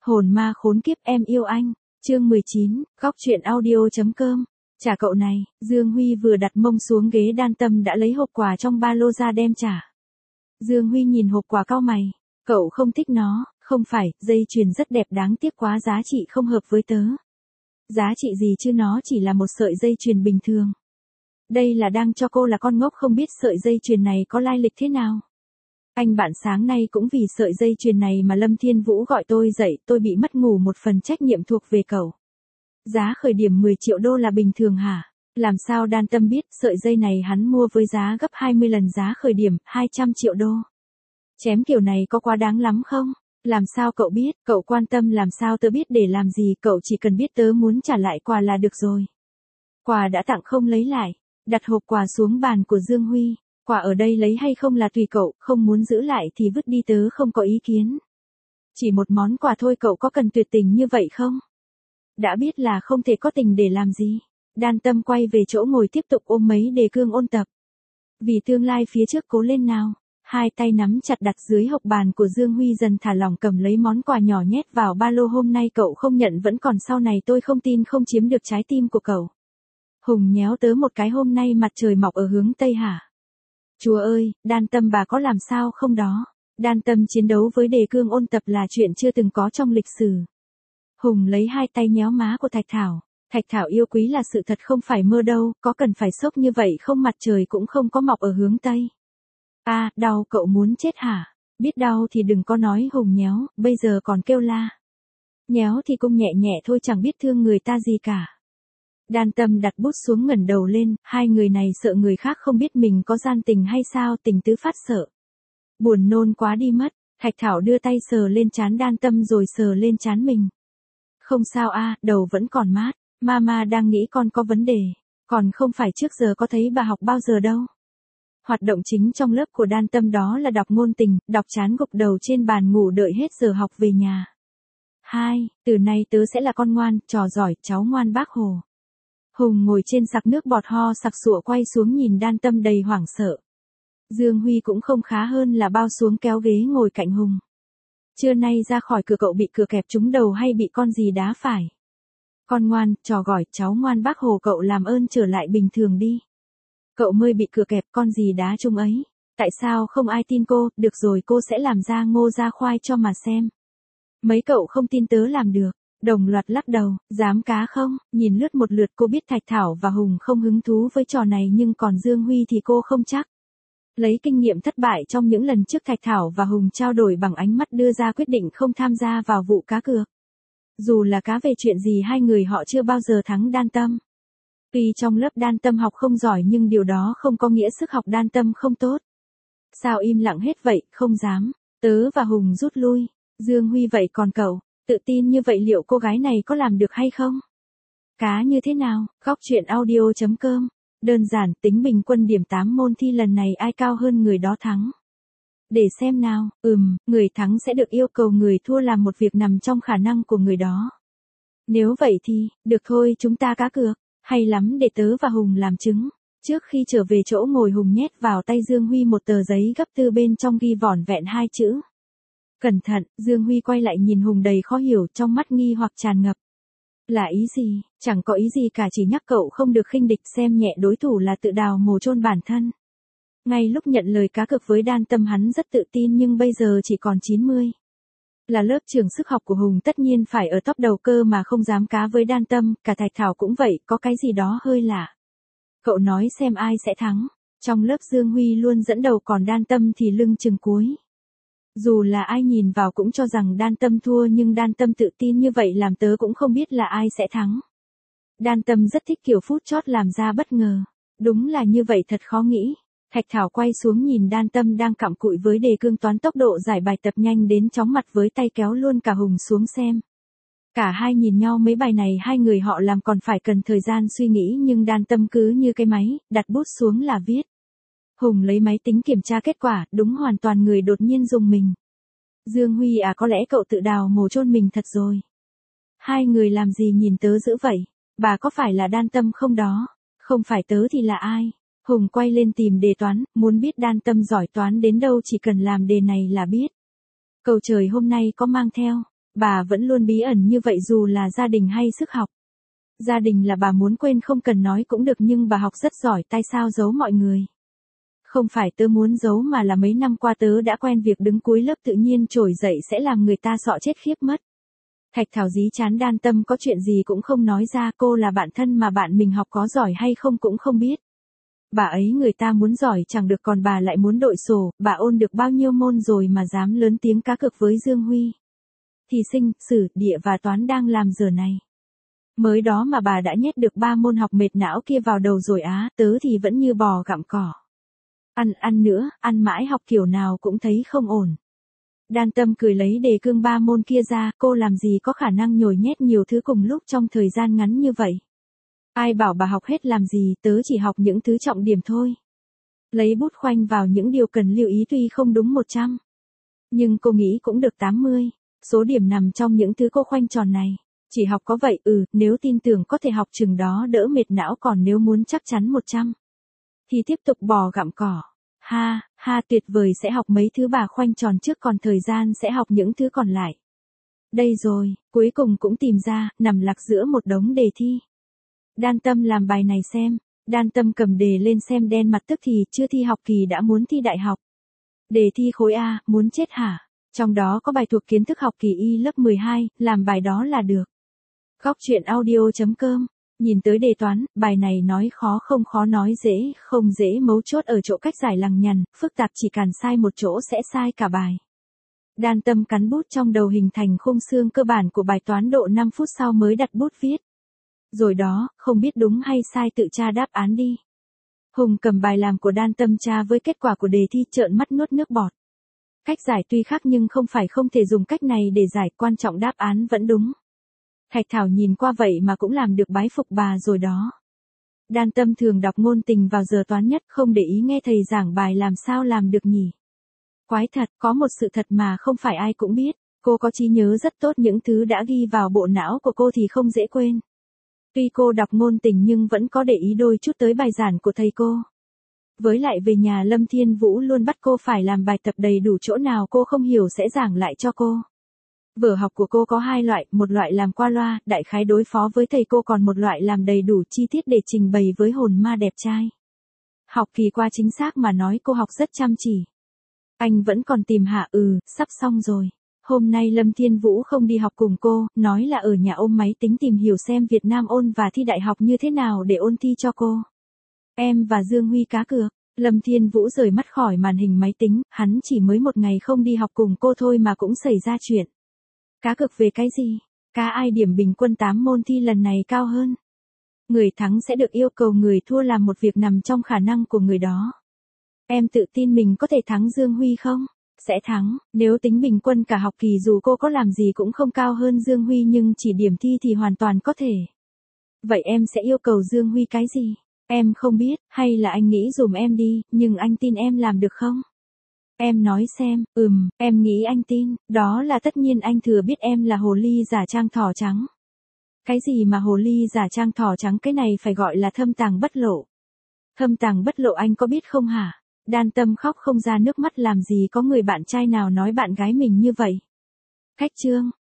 Hồn ma khốn kiếp em yêu anh, chương 19, góc truyện audio.com. Trả cậu này, Dương Huy vừa đặt mông xuống ghế đan tâm đã lấy hộp quà trong ba lô ra đem trả. Dương Huy nhìn hộp quà cau mày, cậu không thích nó, không phải, dây chuyền rất đẹp đáng tiếc quá giá trị không hợp với tớ. Giá trị gì chứ nó chỉ là một sợi dây chuyền bình thường. Đây là đang cho cô là con ngốc không biết sợi dây chuyền này có lai lịch thế nào. Anh bạn sáng nay cũng vì sợi dây chuyền này mà Lâm Thiên Vũ gọi tôi dậy, tôi bị mất ngủ một phần trách nhiệm thuộc về cậu. Giá khởi điểm 10 triệu đô là bình thường hả? Làm sao đan tâm biết sợi dây này hắn mua với giá gấp 20 lần giá khởi điểm, 200 triệu đô. Chém kiểu này có quá đáng lắm không? Làm sao cậu biết, cậu quan tâm làm sao tớ biết để làm gì, cậu chỉ cần biết tớ muốn trả lại quà là được rồi. Quà đã tặng không lấy lại, đặt hộp quà xuống bàn của Dương Huy. Quà ở đây lấy hay không là tùy cậu, không muốn giữ lại thì vứt đi tớ không có ý kiến. Chỉ một món quà thôi cậu có cần tuyệt tình như vậy không? Đã biết là không thể có tình để làm gì. Đan tâm quay về chỗ ngồi tiếp tục ôm mấy đề cương ôn tập. Vì tương lai phía trước cố lên nào. Hai tay nắm chặt đặt dưới hộc bàn của Dương Huy dần thả lỏng cầm lấy món quà nhỏ nhét vào ba lô hôm nay cậu không nhận vẫn còn sau này tôi không tin không chiếm được trái tim của cậu. Hùng nhéo tớ một cái hôm nay mặt trời mọc ở hướng Tây hả? Chúa ơi, đan tâm bà có làm sao không đó? Đan tâm chiến đấu với đề cương ôn tập là chuyện chưa từng có trong lịch sử. Hùng lấy hai tay nhéo má của Thạch Thảo. Thạch Thảo yêu quý là sự thật không phải mơ đâu, có cần phải sốc như vậy không mặt trời cũng không có mọc ở hướng Tây. À, đau cậu muốn chết hả? Biết đau thì đừng có nói Hùng nhéo, bây giờ còn kêu la. Nhéo thì cũng nhẹ nhẹ thôi chẳng biết thương người ta gì cả. Đan tâm đặt bút xuống ngẩng đầu lên, hai người này sợ người khác không biết mình có gian tình hay sao tình tứ phát sợ. Buồn nôn quá đi mất, Thạch Thảo đưa tay sờ lên trán đan tâm rồi sờ lên trán mình. Không sao a, đầu vẫn còn mát, mama đang nghĩ con có vấn đề, còn không phải trước giờ có thấy bà học bao giờ đâu. Hoạt động chính trong lớp của đan tâm đó là đọc ngôn tình, đọc chán gục đầu trên bàn ngủ đợi hết giờ học về nhà. 2. Từ nay tớ sẽ là con ngoan, trò giỏi, cháu ngoan bác Hồ. Hùng ngồi trên sặc nước bọt ho sặc sụa quay xuống nhìn đan tâm đầy hoảng sợ. Dương Huy cũng không khá hơn là bao xuống kéo ghế ngồi cạnh Hùng. Trưa nay ra khỏi cửa cậu bị cửa kẹp trúng đầu hay bị con gì đá phải? Con ngoan, trò giỏi, cháu ngoan bác Hồ cậu làm ơn trở lại bình thường đi. Cậu mới bị cửa kẹp con gì đá trúng ấy. Tại sao không ai tin cô, được rồi cô sẽ làm ra ngô ra khoai cho mà xem. Mấy cậu không tin tớ làm được. Đồng loạt lắc đầu, dám cá không, nhìn lướt một lượt cô biết Thạch Thảo và Hùng không hứng thú với trò này nhưng còn Dương Huy thì cô không chắc. Lấy kinh nghiệm thất bại trong những lần trước Thạch Thảo và Hùng trao đổi bằng ánh mắt đưa ra quyết định không tham gia vào vụ cá cược. Dù là cá về chuyện gì hai người họ chưa bao giờ thắng đan tâm. Tuy trong lớp đan tâm học không giỏi nhưng điều đó không có nghĩa sức học đan tâm không tốt. Sao im lặng hết vậy, không dám, tớ và Hùng rút lui, Dương Huy vậy còn cậu? Tự tin như vậy liệu cô gái này có làm được hay không? Cá như thế nào? Góc truyện audio.com. Đơn giản, tính bình quân điểm 8 môn thi lần này ai cao hơn người đó thắng. Để xem nào, người thắng sẽ được yêu cầu người thua làm một việc nằm trong khả năng của người đó. Nếu vậy thì, được thôi chúng ta cá cược, hay lắm để tớ và Hùng làm chứng. Trước khi trở về chỗ ngồi Hùng nhét vào tay Dương Huy một tờ giấy gấp tư bên trong ghi vỏn vẹn 2 chữ. Cẩn thận, Dương Huy quay lại nhìn Hùng đầy khó hiểu trong mắt nghi hoặc tràn ngập. Là ý gì, chẳng có ý gì cả chỉ nhắc cậu không được khinh địch xem nhẹ đối thủ là tự đào mồ chôn bản thân. Ngay lúc nhận lời cá cược với đan tâm hắn rất tự tin nhưng bây giờ chỉ còn 90. Là lớp trường sức học của Hùng tất nhiên phải ở top đầu cơ mà không dám cá với đan tâm, cả Thạch Thảo cũng vậy, có cái gì đó hơi lạ. Cậu nói xem ai sẽ thắng, trong lớp Dương Huy luôn dẫn đầu còn đan tâm thì lưng chừng cuối. Dù là ai nhìn vào cũng cho rằng đan tâm thua nhưng đan tâm tự tin như vậy làm tớ cũng không biết là ai sẽ thắng. Đan tâm rất thích kiểu phút chót làm ra bất ngờ. Đúng là như vậy thật khó nghĩ. Thạch Thảo quay xuống nhìn đan tâm đang cặm cụi với đề cương toán tốc độ giải bài tập nhanh đến chóng mặt với tay kéo luôn cả Hùng xuống xem. Cả hai nhìn nhau mấy bài này hai người họ làm còn phải cần thời gian suy nghĩ nhưng đan tâm cứ như cái máy, đặt bút xuống là viết. Hùng lấy máy tính kiểm tra kết quả, đúng hoàn toàn người đột nhiên rùng mình. Dương Huy à có lẽ cậu tự đào mồ chôn mình thật rồi. Hai người làm gì nhìn tớ dữ vậy, bà có phải là đan tâm không đó, không phải tớ thì là ai? Hùng quay lên tìm đề toán, muốn biết đan tâm giỏi toán đến đâu chỉ cần làm đề này là biết. Cầu trời hôm nay có mang theo, Bà vẫn luôn bí ẩn như vậy dù là gia đình hay sức học. Gia đình là bà muốn quên không cần nói cũng được nhưng bà học rất giỏi tại sao giấu mọi người. Không phải tớ muốn giấu mà là mấy năm qua tớ đã quen việc đứng cuối lớp tự nhiên trồi dậy sẽ làm người ta sợ chết khiếp mất. Thạch Thảo dí chán Đan Tâm có chuyện gì cũng không nói ra, cô là bạn thân mà bạn mình học có giỏi hay không cũng không biết. Bà ấy người ta muốn giỏi chẳng được còn bà lại muốn đội sổ, bà ôn được bao nhiêu môn rồi mà dám lớn tiếng cá cược với Dương Huy. Thì sinh, sử, địa và toán đang làm giờ này. Mới đó mà bà đã nhét được 3 môn học mệt não kia vào đầu rồi á, tớ thì vẫn như bò gặm cỏ. Ăn nữa, ăn mãi học kiểu nào cũng thấy không ổn. Đan Tâm cười lấy đề cương 3 môn kia ra, cô làm gì có khả năng nhồi nhét nhiều thứ cùng lúc trong thời gian ngắn như vậy. Ai bảo bà học hết làm gì, tớ chỉ học những thứ trọng điểm thôi. Lấy bút khoanh vào những điều cần lưu ý tuy không đúng 100. Nhưng cô nghĩ cũng được 80, số điểm nằm trong những thứ cô khoanh tròn này. Chỉ học có vậy, nếu tin tưởng có thể học chừng đó đỡ mệt não còn nếu muốn chắc chắn 100. Thì tiếp tục bò gặm cỏ. Ha, tuyệt vời sẽ học mấy thứ bà khoanh tròn trước còn thời gian sẽ học những thứ còn lại. Đây rồi, cuối cùng cũng tìm ra, nằm lặc giữa một đống đề thi. Đan Tâm làm bài này xem. Đan Tâm cầm đề lên xem đen mặt tức thì chưa thi học kỳ đã muốn thi đại học. Đề thi khối A, muốn chết hả? Trong đó có bài thuộc kiến thức học kỳ Y lớp 12, làm bài đó là được. Góc truyện audio.com. Nhìn tới đề toán, bài này nói khó không khó nói dễ, không dễ mấu chốt ở chỗ cách giải lằng nhằng, phức tạp chỉ cần sai một chỗ sẽ sai cả bài. Đan Tâm cắn bút trong đầu hình thành khung xương cơ bản của bài toán độ 5 phút sau mới đặt bút viết. Rồi đó, không biết đúng hay sai tự tra đáp án đi. Hùng cầm bài làm của Đan Tâm tra với kết quả của đề thi trợn mắt nuốt nước bọt. Cách giải tuy khác nhưng không phải không thể dùng cách này để giải, quan trọng đáp án vẫn đúng. Thạch Thảo nhìn qua vậy mà cũng làm được bái phục bà rồi đó. Đan Tâm thường đọc ngôn tình vào giờ toán nhất không để ý nghe thầy giảng bài làm sao làm được nhỉ. Quái thật, có một sự thật mà không phải ai cũng biết, cô có trí nhớ rất tốt những thứ đã ghi vào bộ não của cô thì không dễ quên. Tuy cô đọc ngôn tình nhưng vẫn có để ý đôi chút tới bài giảng của thầy cô. Với lại về nhà Lâm Thiên Vũ luôn bắt cô phải làm bài tập đầy đủ chỗ nào cô không hiểu sẽ giảng lại cho cô. Vở học của cô có 2 loại, một loại làm qua loa, đại khái đối phó với thầy cô còn một loại làm đầy đủ chi tiết để trình bày với hồn ma đẹp trai. Học kỳ qua chính xác mà nói cô học rất chăm chỉ. Anh vẫn còn tìm hạ sắp xong rồi. Hôm nay Lâm Thiên Vũ không đi học cùng cô, nói là ở nhà ôm máy tính tìm hiểu xem Việt Nam ôn và thi đại học như thế nào để ôn thi cho cô. Em và Dương Huy cá cược. Lâm Thiên Vũ rời mắt khỏi màn hình máy tính, hắn chỉ mới một ngày không đi học cùng cô thôi mà cũng xảy ra chuyện. Cá cược về cái gì? Cá ai điểm bình quân 8 môn thi lần này cao hơn. Người thắng sẽ được yêu cầu người thua làm một việc nằm trong khả năng của người đó. Em tự tin mình có thể thắng Dương Huy không? Sẽ thắng, nếu tính bình quân cả học kỳ dù cô có làm gì cũng không cao hơn Dương Huy nhưng chỉ điểm thi thì hoàn toàn có thể. Vậy em sẽ yêu cầu Dương Huy cái gì? Em không biết, hay là anh nghĩ dùm em đi, nhưng anh tin em làm được không? Em nói xem, em nghĩ anh tin, đó là tất nhiên anh thừa biết em là hồ ly giả trang thỏ trắng. Cái gì mà hồ ly giả trang thỏ trắng cái này phải gọi là thâm tàng bất lộ. Thâm tàng bất lộ anh có biết không hả? Đan Tâm khóc không ra nước mắt làm gì có người bạn trai nào nói bạn gái mình như vậy. Khách trương,